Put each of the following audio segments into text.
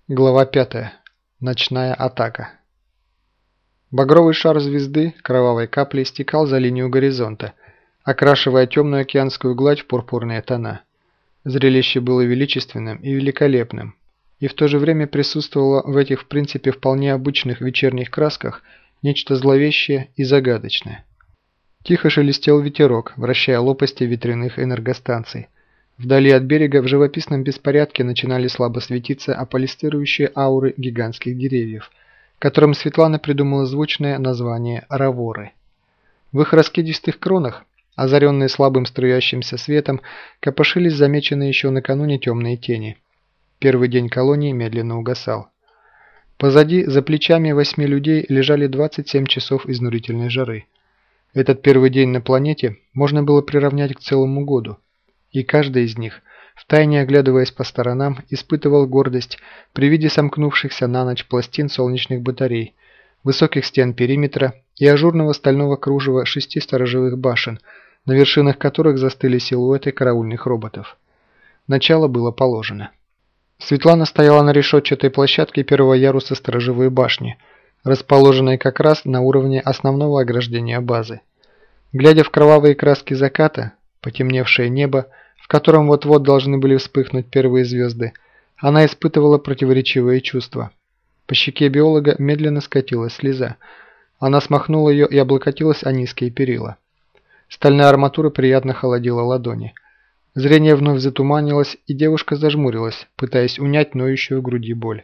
Глава 5. Ночная атака. Багровый шар звезды кровавой каплей стекал за линию горизонта, окрашивая темную океанскую гладь в пурпурные тона. Зрелище было величественным и великолепным, и в то же время присутствовало в этих в принципе вполне обычных вечерних красках нечто зловещее и загадочное. Тихо шелестел ветерок, вращая лопасти ветряных энергостанций. Вдали от берега в живописном беспорядке начинали слабо светиться аполистирующие ауры гигантских деревьев, которым Светлана придумала звучное название «раворы». В их раскидистых кронах, озаренные слабым струящимся светом, копошились замеченные еще накануне темные тени. Первый день колонии медленно угасал. Позади, за плечами 8 людей, лежали 27 часов изнурительной жары. Этот первый день на планете можно было приравнять к целому году. И каждый из них, втайне оглядываясь по сторонам, испытывал гордость при виде сомкнувшихся на ночь пластин солнечных батарей, высоких стен периметра и ажурного стального кружева 6 сторожевых башен, на вершинах которых застыли силуэты караульных роботов. Начало было положено. Светлана стояла на решетчатой площадке первого яруса сторожевой башни, расположенной как раз на уровне основного ограждения базы. Глядя в кровавые краски заката, потемневшее небо, в котором вот-вот должны были вспыхнуть первые звезды, она испытывала противоречивые чувства. По щеке биолога медленно скатилась слеза. Она смахнула ее и облокотилась о низкие перила. Стальная арматура приятно холодила ладони. Зрение вновь затуманилось, и девушка зажмурилась, пытаясь унять ноющую в груди боль.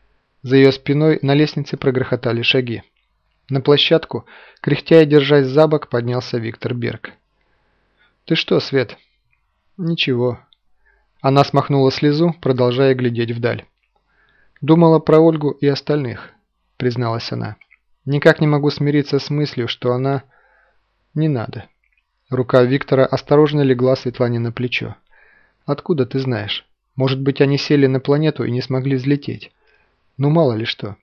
За ее спиной на лестнице прогрохотали шаги. На площадку, кряхтя и держась за бок, поднялся Виктор Берг. «Ты что, Свет?» «Ничего». Она смахнула слезу, продолжая глядеть вдаль. «Думала про Ольгу и остальных», — призналась она. «Никак не могу смириться с мыслью, что она...» «Не надо». Рука Виктора осторожно легла Светлане на плечо. «Откуда ты знаешь? Может быть, они сели на планету и не смогли взлететь? Ну, мало ли что».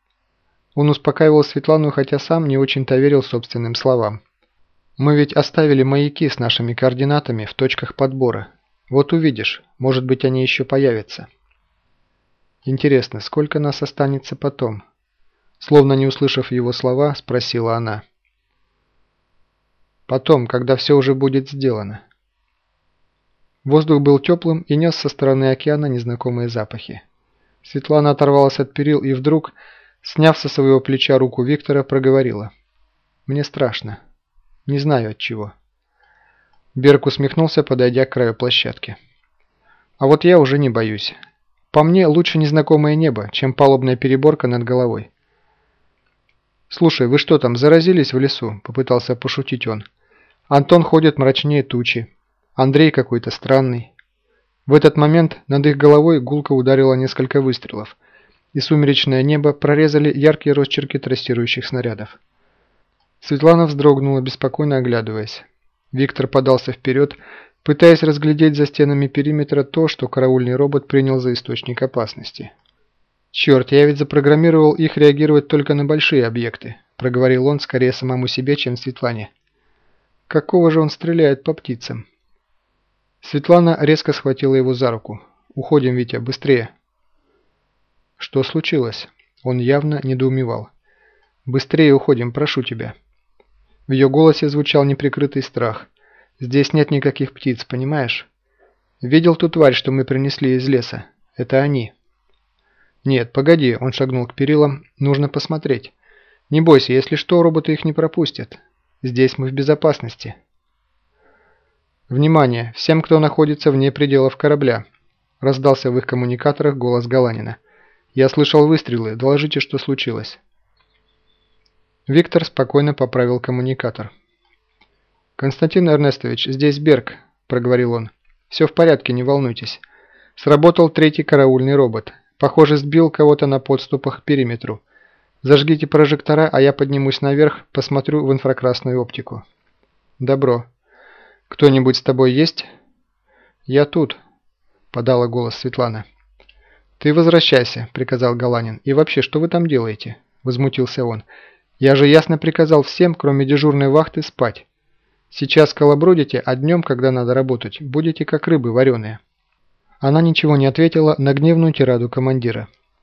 Он успокаивал Светлану, хотя сам не очень-то верил собственным словам. «Мы ведь оставили маяки с нашими координатами в точках подбора. Вот увидишь, может быть, они еще появятся». «Интересно, сколько нас останется потом?» Словно не услышав его слова, спросила она. «Потом, когда все уже будет сделано». Воздух был теплым и нес со стороны океана незнакомые запахи. Светлана оторвалась от перил и вдруг, сняв со своего плеча руку Виктора, проговорила. «Мне страшно. Не знаю от чего». Берг усмехнулся, подойдя к краю площадки. «А вот я уже не боюсь. По мне лучше незнакомое небо, чем палубная переборка над головой». «Слушай, вы что там, заразились в лесу?» – попытался пошутить он. «Антон ходит мрачнее тучи. Андрей какой-то странный». В этот момент над их головой гулко ударило несколько выстрелов, и сумеречное небо прорезали яркие росчерки трассирующих снарядов. Светлана вздрогнула, беспокойно оглядываясь. Виктор подался вперед, пытаясь разглядеть за стенами периметра то, что караульный робот принял за источник опасности. «Черт, я ведь запрограммировал их реагировать только на большие объекты», – проговорил он скорее самому себе, чем Светлане. «Какого же он стреляет по птицам?» Светлана резко схватила его за руку. «Уходим, Витя, быстрее!» «Что случилось?» Он явно недоумевал. «Быстрее уходим, прошу тебя!» В ее голосе звучал неприкрытый страх. «Здесь нет никаких птиц, понимаешь? Видел ту тварь, что мы принесли из леса? Это они!» «Нет, погоди!» Он шагнул к перилам. «Нужно посмотреть. Не бойся, если что, роботы их не пропустят. Здесь мы в безопасности!» «Внимание! Всем, кто находится вне пределов корабля!» Раздался в их коммуникаторах голос Галанина. «Я слышал выстрелы. Доложите, что случилось». Виктор спокойно поправил коммуникатор. «Константин Эрнестович, здесь Берг», – проговорил он. «Все в порядке, не волнуйтесь. Сработал третий караульный робот. Похоже, сбил кого-то на подступах к периметру. Зажгите прожектора, а я поднимусь наверх, посмотрю в инфракрасную оптику». «Добро. Кто-нибудь с тобой есть?» «Я тут», – подала голос Светлана. «Ты возвращайся», – приказал Галанин. «И вообще, что вы там делаете?» – возмутился он. «Я же ясно приказал всем, кроме дежурной вахты, спать. Сейчас колобродите, а днем, когда надо работать, будете как рыбы вареные». Она ничего не ответила на гневную тираду командира.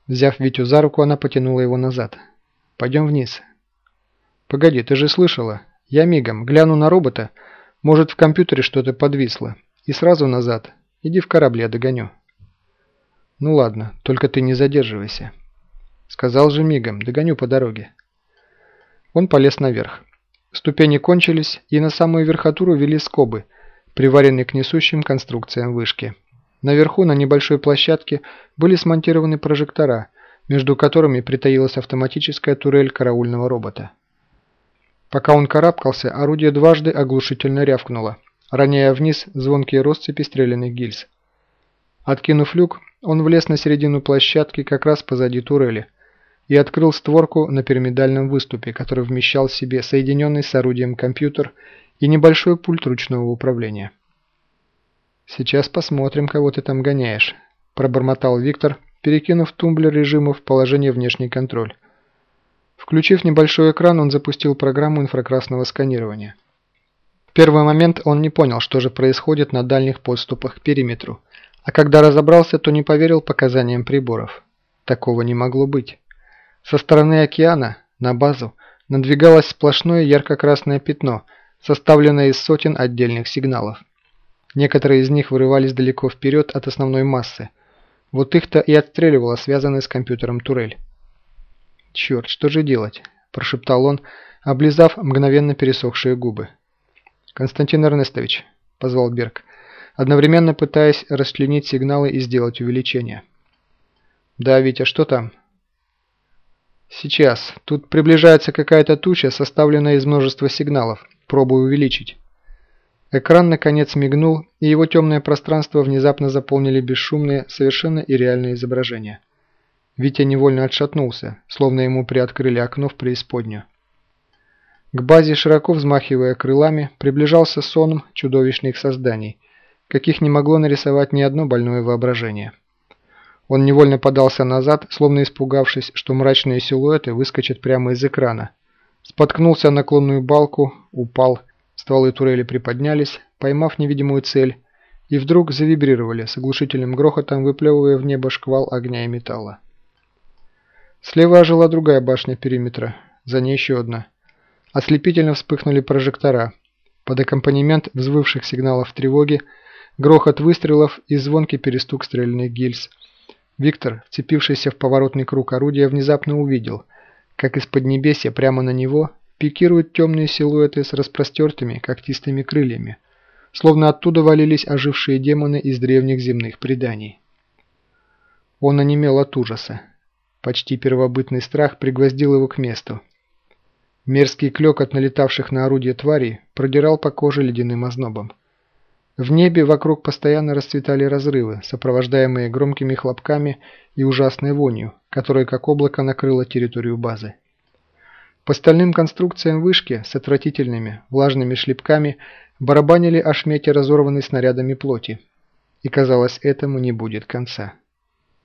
Взяв Витю за руку, она потянула его назад. «Пойдем вниз». «Погоди, ты же слышала? Я мигом гляну на робота. Может, в компьютере что-то подвисло. И сразу назад. Иди в корабль, я догоню». «Ну ладно, только ты не задерживайся». «Сказал же мигом, догоню по дороге». Он полез наверх. Ступени кончились, и на самую верхотуру вели скобы, приваренные к несущим конструкциям вышки. Наверху, на небольшой площадке, были смонтированы прожектора, между которыми притаилась автоматическая турель караульного робота. Пока он карабкался, орудие дважды оглушительно рявкнуло, роняя вниз звонкие россыпи стрелянных гильз. Откинув люк, он влез на середину площадки как раз позади турели и открыл створку на пирамидальном выступе, который вмещал в себе соединенный с орудием компьютер и небольшой пульт ручного управления. «Сейчас посмотрим, кого ты там гоняешь», – пробормотал Виктор, перекинув тумблер режима в положение внешний контроль. Включив небольшой экран, он запустил программу инфракрасного сканирования. В первый момент он не понял, что же происходит на дальних подступах к периметру, а когда разобрался, то не поверил показаниям приборов. Такого не могло быть. Со стороны океана на базу надвигалось сплошное ярко-красное пятно, составленное из сотен отдельных сигналов. Некоторые из них вырывались далеко вперед от основной массы. Вот их-то и отстреливала связанная с компьютером турель. «Черт, что же делать?» – прошептал он, облизав мгновенно пересохшие губы. «Константин Эрнестович», – позвал Берг, одновременно пытаясь расчленить сигналы и сделать увеличение. «Да, Витя, что там?» «Сейчас. Тут приближается какая-то туча, составленная из множества сигналов. Пробую увеличить». Экран наконец мигнул, и его темное пространство внезапно заполнили бесшумные, совершенно и реальные изображения. Витя невольно отшатнулся, словно ему приоткрыли окно в преисподнюю. К базе, широко взмахивая крылами, приближался сон чудовищных созданий, каких не могло нарисовать ни одно больное воображение. Он невольно подался назад, словно испугавшись, что мрачные силуэты выскочат прямо из экрана. Споткнулся о наклонную балку, упал. Стволы турели приподнялись, поймав невидимую цель, и вдруг завибрировали с оглушительным грохотом, выплевывая в небо шквал огня и металла. Слева ожила другая башня периметра, за ней еще одна. Ослепительно вспыхнули прожектора. Под аккомпанемент взвывших сигналов тревоги, грохот выстрелов и звонкий перестук стрельных гильз. Виктор, вцепившийся в поворотный круг орудия, внезапно увидел, как из поднебесья прямо на него пикируют темные силуэты с распростертыми когтистыми крыльями, словно оттуда валились ожившие демоны из древних земных преданий. Он онемел от ужаса. Почти первобытный страх пригвоздил его к месту. Мерзкий клёкот налетавших на орудие тварей продирал по коже ледяным ознобом. В небе вокруг постоянно расцветали разрывы, сопровождаемые громкими хлопками и ужасной вонью, которая как облако накрыла территорию базы. По стальным конструкциям вышки с отвратительными влажными шлепками барабанили ошмети разорванной снарядами плоти, и казалось, этому не будет конца.